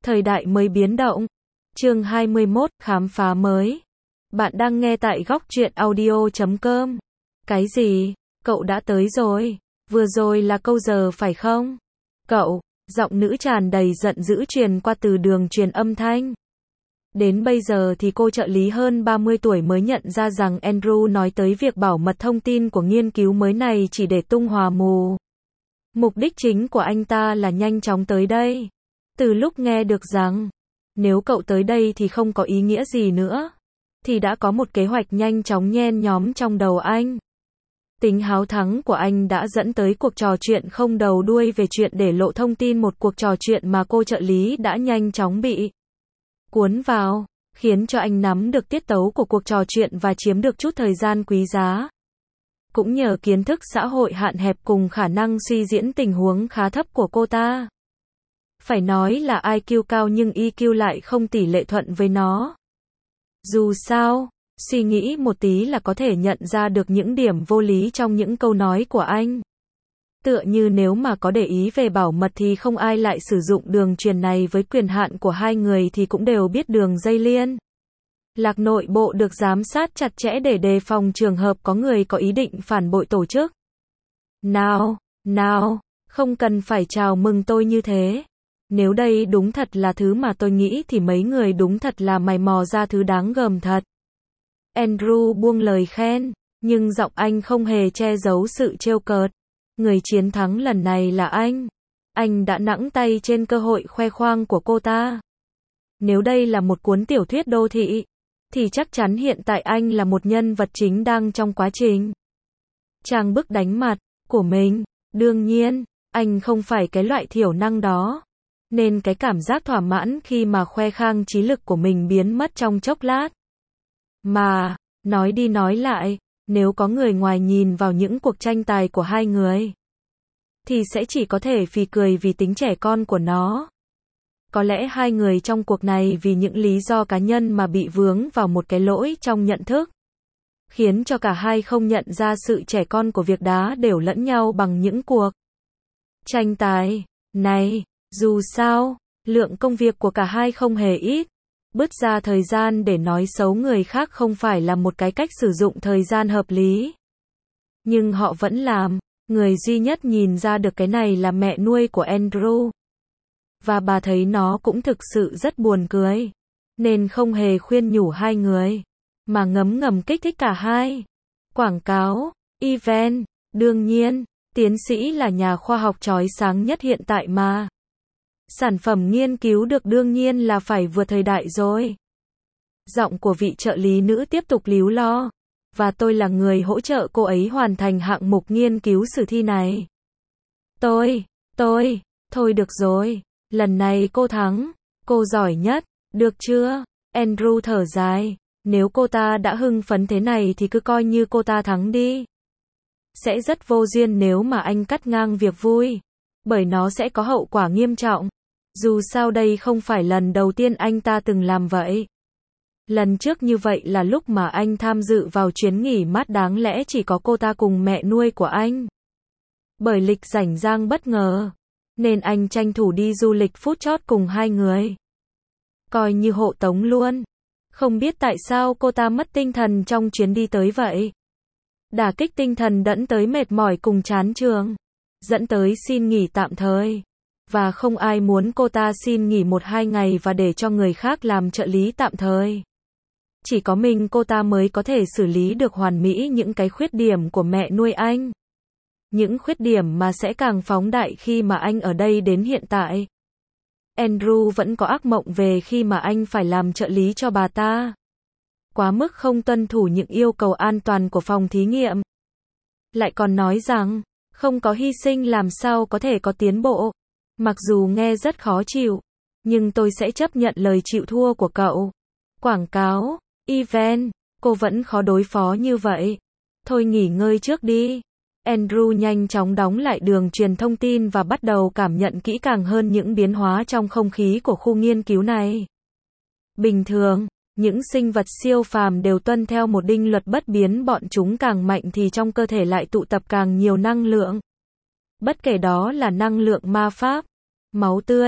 Thời đại mới biến động. Chương 21, khám phá mới. Bạn đang nghe tại góc truyện audio.com. Cái gì? Cậu đã tới rồi. Vừa rồi là câu giờ phải không? Cậu, giọng nữ tràn đầy giận dữ truyền qua từ đường truyền âm thanh. Đến bây giờ thì cô trợ lý hơn 30 tuổi mới nhận ra rằng Andrew nói tới việc bảo mật thông tin của nghiên cứu mới này chỉ để tung hỏa mù. Mục đích chính của anh ta là nhanh chóng tới đây. Từ lúc nghe được rằng, nếu cậu tới đây thì không có ý nghĩa gì nữa, thì đã có một kế hoạch nhanh chóng nhen nhóm trong đầu anh. Tính háo thắng của anh đã dẫn tới cuộc trò chuyện không đầu đuôi về chuyện để lộ thông tin, một cuộc trò chuyện mà cô trợ lý đã nhanh chóng bị cuốn vào, khiến cho anh nắm được tiết tấu của cuộc trò chuyện và chiếm được chút thời gian quý giá. Cũng nhờ kiến thức xã hội hạn hẹp cùng khả năng suy diễn tình huống khá thấp của cô ta. Phải nói là IQ cao nhưng EQ lại không tỷ lệ thuận với nó. Dù sao, suy nghĩ một tí là có thể nhận ra được những điểm vô lý trong những câu nói của anh. Tựa như nếu mà có để ý về bảo mật thì không ai lại sử dụng đường truyền này, với quyền hạn của hai người thì cũng đều biết đường dây liên lạc nội bộ được giám sát chặt chẽ để đề phòng trường hợp có người có ý định phản bội tổ chức. Nào, không cần phải chào mừng tôi như thế. Nếu đây đúng thật là thứ mà tôi nghĩ thì mấy người đúng thật là mày mò ra thứ đáng gờm thật. Andrew buông lời khen, nhưng giọng anh không hề che giấu sự trêu cợt. Người chiến thắng lần này là anh. Anh đã nẵng tay trên cơ hội khoe khoang của cô ta. Nếu đây là một cuốn tiểu thuyết đô thị, thì chắc chắn hiện tại anh là một nhân vật chính đang trong quá trình trang bức đánh mặt của mình. Đương nhiên, anh không phải cái loại thiểu năng đó. Nên cái cảm giác thỏa mãn khi mà khoe khang trí lực của mình biến mất trong chốc lát. Mà, nói đi nói lại, nếu có người ngoài nhìn vào những cuộc tranh tài của hai người, thì sẽ chỉ có thể phì cười vì tính trẻ con của nó. Có lẽ hai người trong cuộc này vì những lý do cá nhân mà bị vướng vào một cái lỗi trong nhận thức, khiến cho cả hai không nhận ra sự trẻ con của việc đá đều lẫn nhau bằng những cuộc tranh tài này. Dù sao, lượng công việc của cả hai không hề ít. Bứt ra thời gian để nói xấu người khác không phải là một cái cách sử dụng thời gian hợp lý. Nhưng họ vẫn làm. Người duy nhất nhìn ra được cái này là mẹ nuôi của Andrew. Và bà thấy nó cũng thực sự rất buồn cười. Nên không hề khuyên nhủ hai người, mà ngấm ngầm kích thích cả hai. Quảng cáo, event, đương nhiên, tiến sĩ là nhà khoa học chói sáng nhất hiện tại mà. Sản phẩm nghiên cứu được đương nhiên là phải vượt thời đại rồi. Giọng của vị trợ lý nữ tiếp tục líu lo. Và tôi là người hỗ trợ cô ấy hoàn thành hạng mục nghiên cứu sử thi này. Thôi được rồi. Lần này cô thắng. Cô giỏi nhất. Được chưa? Andrew thở dài. Nếu cô ta đã hưng phấn thế này thì cứ coi như cô ta thắng đi. Sẽ rất vô duyên nếu mà anh cắt ngang việc vui. Bởi nó sẽ có hậu quả nghiêm trọng. Dù sao đây không phải lần đầu tiên anh ta từng làm vậy. Lần trước như vậy là lúc mà anh tham dự vào chuyến nghỉ mát đáng lẽ chỉ có cô ta cùng mẹ nuôi của anh. Bởi lịch rảnh rang bất ngờ, nên anh tranh thủ đi du lịch phút chót cùng hai người. Coi như hộ tống luôn. Không biết tại sao cô ta mất tinh thần trong chuyến đi tới vậy. Đả kích tinh thần dẫn tới mệt mỏi cùng chán trường. Dẫn tới xin nghỉ tạm thời. Và không ai muốn cô ta xin nghỉ 1-2 ngày và để cho người khác làm trợ lý tạm thời. Chỉ có mình cô ta mới có thể xử lý được hoàn mỹ những cái khuyết điểm của mẹ nuôi anh. Những khuyết điểm mà sẽ càng phóng đại khi mà anh ở đây đến hiện tại. Andrew vẫn có ác mộng về khi mà anh phải làm trợ lý cho bà ta. Quá mức không tuân thủ những yêu cầu an toàn của phòng thí nghiệm. Lại còn nói rằng, không có hy sinh làm sao có thể có tiến bộ. Mặc dù nghe rất khó chịu, nhưng tôi sẽ chấp nhận lời chịu thua của cậu. Quảng cáo, event, cô vẫn khó đối phó như vậy. Thôi nghỉ ngơi trước đi. Andrew nhanh chóng đóng lại đường truyền thông tin và bắt đầu cảm nhận kỹ càng hơn những biến hóa trong không khí của khu nghiên cứu này. Bình thường, những sinh vật siêu phàm đều tuân theo một định luật bất biến, bọn chúng càng mạnh thì trong cơ thể lại tụ tập càng nhiều năng lượng. Bất kể đó là năng lượng ma pháp, máu tươi,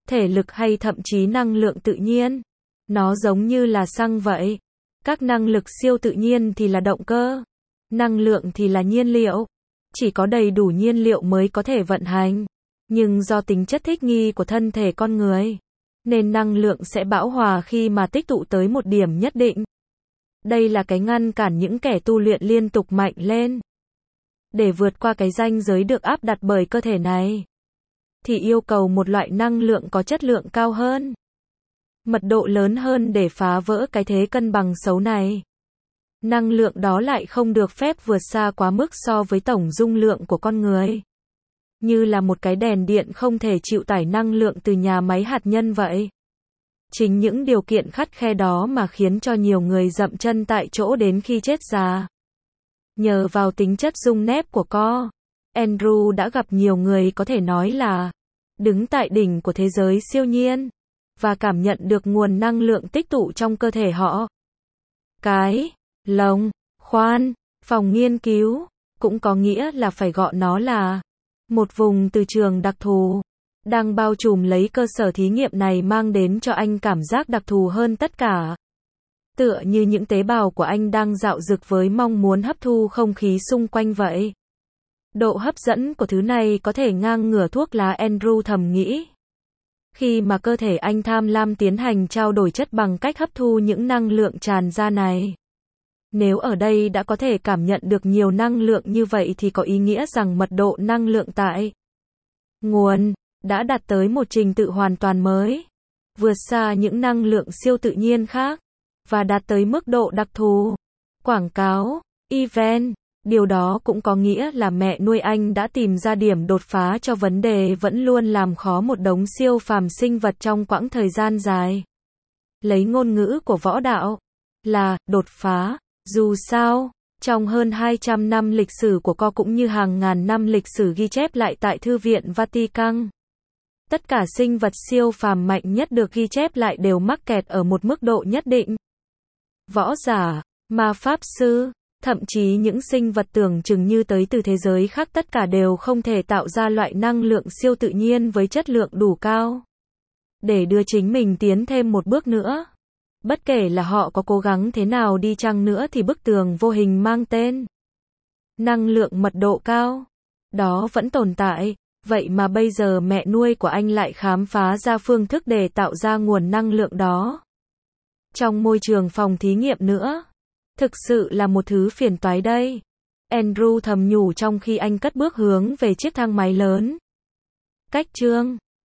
thể lực hay thậm chí năng lượng tự nhiên. Nó giống như là xăng vậy. Các năng lực siêu tự nhiên thì là động cơ, năng lượng thì là nhiên liệu. Chỉ có đầy đủ nhiên liệu mới có thể vận hành. Nhưng do tính chất thích nghi của thân thể con người, nên năng lượng sẽ bão hòa khi mà tích tụ tới một điểm nhất định. Đây là cái ngăn cản những kẻ tu luyện liên tục mạnh lên. Để vượt qua cái ranh giới được áp đặt bởi cơ thể này, thì yêu cầu một loại năng lượng có chất lượng cao hơn, mật độ lớn hơn để phá vỡ cái thế cân bằng xấu này. Năng lượng đó lại không được phép vượt xa quá mức so với tổng dung lượng của con người. Như là một cái đèn điện không thể chịu tải năng lượng từ nhà máy hạt nhân vậy. Chính những điều kiện khắt khe đó mà khiến cho nhiều người dậm chân tại chỗ đến khi chết già. Nhờ vào tính chất dung nép của co, Andrew đã gặp nhiều người có thể nói là đứng tại đỉnh của thế giới siêu nhiên, và cảm nhận được nguồn năng lượng tích tụ trong cơ thể họ. Cái lồng khoan phòng nghiên cứu cũng có nghĩa là phải gọi nó là một vùng từ trường đặc thù đang bao trùm lấy cơ sở thí nghiệm này, mang đến cho anh cảm giác đặc thù hơn tất cả. Tựa như những tế bào của anh đang dạo dực với mong muốn hấp thu không khí xung quanh vậy. Độ hấp dẫn của thứ này có thể ngang ngửa thuốc lá, Andrew thầm nghĩ. Khi mà cơ thể anh tham lam tiến hành trao đổi chất bằng cách hấp thu những năng lượng tràn ra này. Nếu ở đây đã có thể cảm nhận được nhiều năng lượng như vậy thì có ý nghĩa rằng mật độ năng lượng tại nguồn đã đạt tới một trình tự hoàn toàn mới, vượt xa những năng lượng siêu tự nhiên khác, và đạt tới mức độ đặc thù. Quảng cáo, event, điều đó cũng có nghĩa là mẹ nuôi anh đã tìm ra điểm đột phá cho vấn đề vẫn luôn làm khó một đống siêu phàm sinh vật trong quãng thời gian dài. Lấy ngôn ngữ của võ đạo, là đột phá. Dù sao, trong hơn 200 năm lịch sử của co cũng như hàng ngàn năm lịch sử ghi chép lại tại Thư viện Vatican, tất cả sinh vật siêu phàm mạnh nhất được ghi chép lại đều mắc kẹt ở một mức độ nhất định. Võ giả, ma pháp sư, thậm chí những sinh vật tưởng chừng như tới từ thế giới khác, tất cả đều không thể tạo ra loại năng lượng siêu tự nhiên với chất lượng đủ cao để đưa chính mình tiến thêm một bước nữa. Bất kể là họ có cố gắng thế nào đi chăng nữa thì bức tường vô hình mang tên năng lượng mật độ cao đó vẫn tồn tại. Vậy mà bây giờ mẹ nuôi của anh lại khám phá ra phương thức để tạo ra nguồn năng lượng đó trong môi trường phòng thí nghiệm nữa. Thực sự là một thứ phiền toái đây. Andrew thầm nhủ trong khi anh cất bước hướng về chiếc thang máy lớn. Cách chương